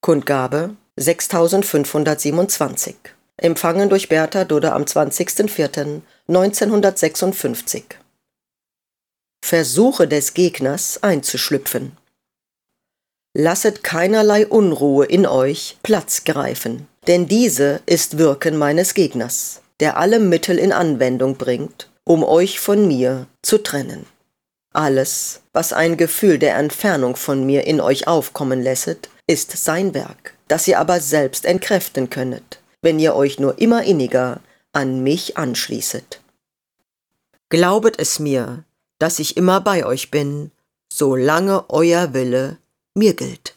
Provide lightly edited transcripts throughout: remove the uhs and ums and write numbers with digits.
Kundgabe 6527. Empfangen durch Bertha Dudde am 20.04.1956. Versuche des Gegners einzuschlüpfen. Lasset keinerlei Unruhe in euch Platz greifen, denn diese ist Wirken meines Gegners, der alle Mittel in Anwendung bringt, um euch von mir zu trennen. Alles, was ein Gefühl der Entfernung von mir in euch aufkommen lässet, ist sein Werk, das ihr aber selbst entkräften könnet, wenn ihr euch nur immer inniger an mich anschließet. Glaubet es mir, dass ich immer bei euch bin, solange euer Wille mir gilt.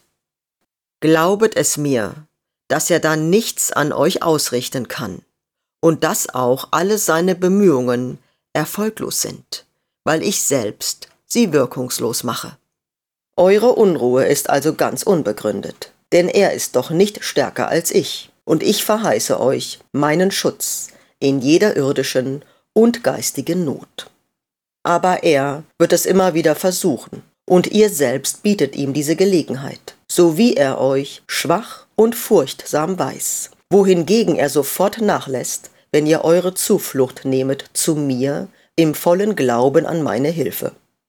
Glaubet es mir, dass er dann nichts an euch ausrichten kann und dass auch alle seine Bemühungen erfolglos sind, weil ich selbst sie wirkungslos mache. Eure Unruhe ist also ganz unbegründet, denn er ist doch nicht stärker als ich, und ich verheiße euch meinen Schutz in jeder irdischen und geistigen Not. Aber er wird es immer wieder versuchen, und ihr selbst bietet ihm diese Gelegenheit, so wie er euch schwach und furchtsam weiß, wohingegen er sofort nachlässt, wenn ihr eure Zuflucht nehmet zu mir im vollen Glauben an meine Hilfe.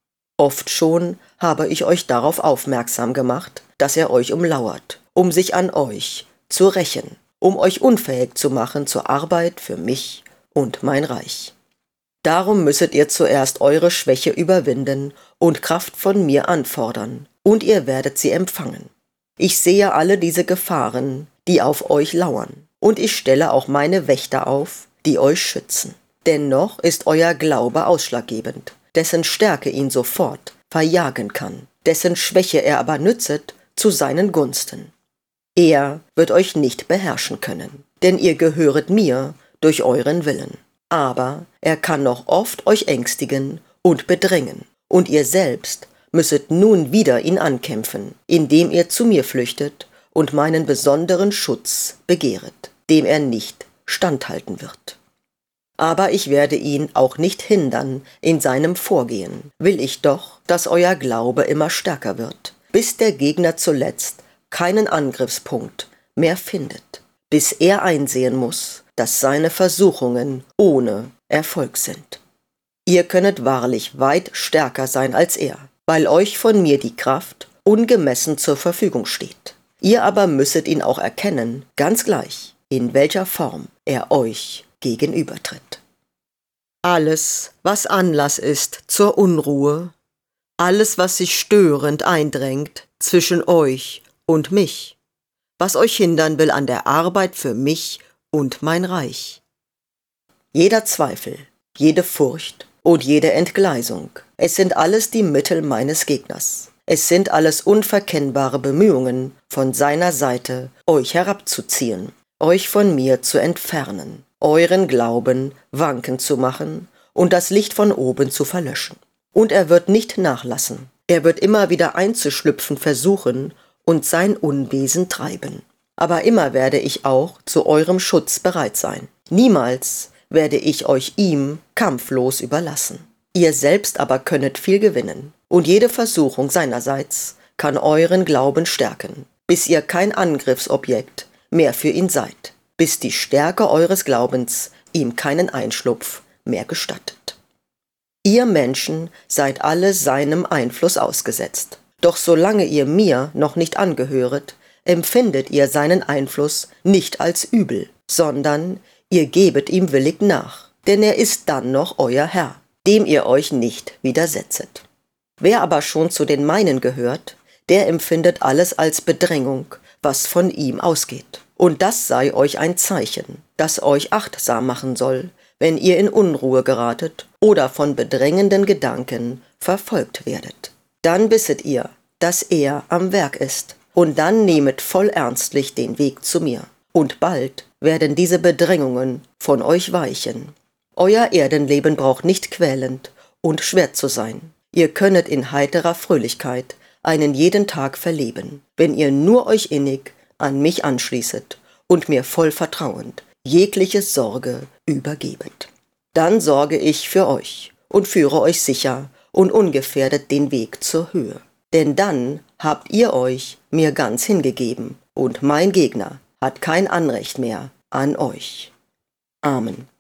Oft schon habe ich euch darauf aufmerksam gemacht, dass er euch umlauert, um sich an euch zu rächen, um euch unfähig zu machen zur Arbeit für mich und mein Reich. Darum müsset ihr zuerst eure Schwäche überwinden und Kraft von mir anfordern, und ihr werdet sie empfangen. Ich sehe alle diese Gefahren, die auf euch lauern, und ich stelle auch meine Wächter auf, die euch schützen. Dennoch ist euer Glaube ausschlaggebend, dessen Stärke ihn sofort verjagen kann, dessen Schwäche er aber nützet zu seinen Gunsten. Er wird euch nicht beherrschen können, denn ihr gehöret mir durch euren Willen. Aber er kann noch oft euch ängstigen und bedrängen, und ihr selbst müsset nun wieder ihn ankämpfen, indem ihr zu mir flüchtet und meinen besonderen Schutz begehret, dem er nicht standhalten wird. Aber ich werde ihn auch nicht hindern in seinem Vorgehen, will ich doch, dass euer Glaube immer stärker wird, bis der Gegner zuletzt keinen Angriffspunkt mehr findet, bis er einsehen muss, dass seine Versuchungen ohne Erfolg sind. Ihr könnet wahrlich weit stärker sein als er, weil euch von mir die Kraft ungemessen zur Verfügung steht. Ihr aber müsset ihn auch erkennen, ganz gleich, in welcher Form er euch gegenübertritt. Alles, was Anlass ist zur Unruhe, alles, was sich störend eindrängt zwischen euch und mich, was euch hindern will an der Arbeit für mich und mein Reich. Jeder Zweifel, jede Furcht und jede Entgleisung, es sind alles die Mittel meines Gegners. Es sind alles unverkennbare Bemühungen von seiner Seite, euch herabzuziehen, euch von mir zu entfernen, euren Glauben wanken zu machen und das Licht von oben zu verlöschen. Und er wird nicht nachlassen. Er wird immer wieder einzuschlüpfen versuchen und sein Unwesen treiben. Aber immer werde ich auch zu eurem Schutz bereit sein. Niemals werde ich euch ihm kampflos überlassen. Ihr selbst aber könnet viel gewinnen, und jede Versuchung seinerseits kann euren Glauben stärken, bis ihr kein Angriffsobjekt mehr für ihn seid, bis die Stärke eures Glaubens ihm keinen Einschlupf mehr gestattet. Ihr Menschen seid alle seinem Einfluss ausgesetzt, doch solange ihr mir noch nicht angehöret, empfindet ihr seinen Einfluss nicht als übel, sondern ihr gebet ihm willig nach, denn er ist dann noch euer Herr, dem ihr euch nicht widersetzet. Wer aber schon zu den meinen gehört, der empfindet alles als Bedrängung, was von ihm ausgeht. Und das sei euch ein Zeichen, das euch achtsam machen soll, wenn ihr in Unruhe geratet oder von bedrängenden Gedanken verfolgt werdet. Dann wisset ihr, dass er am Werk ist. Und dann nehmet voll ernstlich den Weg zu mir. Und bald werden diese Bedrängungen von euch weichen. Euer Erdenleben braucht nicht quälend und schwer zu sein. Ihr könnet in heiterer Fröhlichkeit einen jeden Tag verleben, wenn ihr nur euch innig an mich anschließet und mir voll vertrauend jegliche Sorge übergebet. Dann sorge ich für euch und führe euch sicher und ungefährdet den Weg zur Höhe. Denn dann habt ihr euch mir ganz hingegeben und mein Gegner hat kein Anrecht mehr an euch. Amen.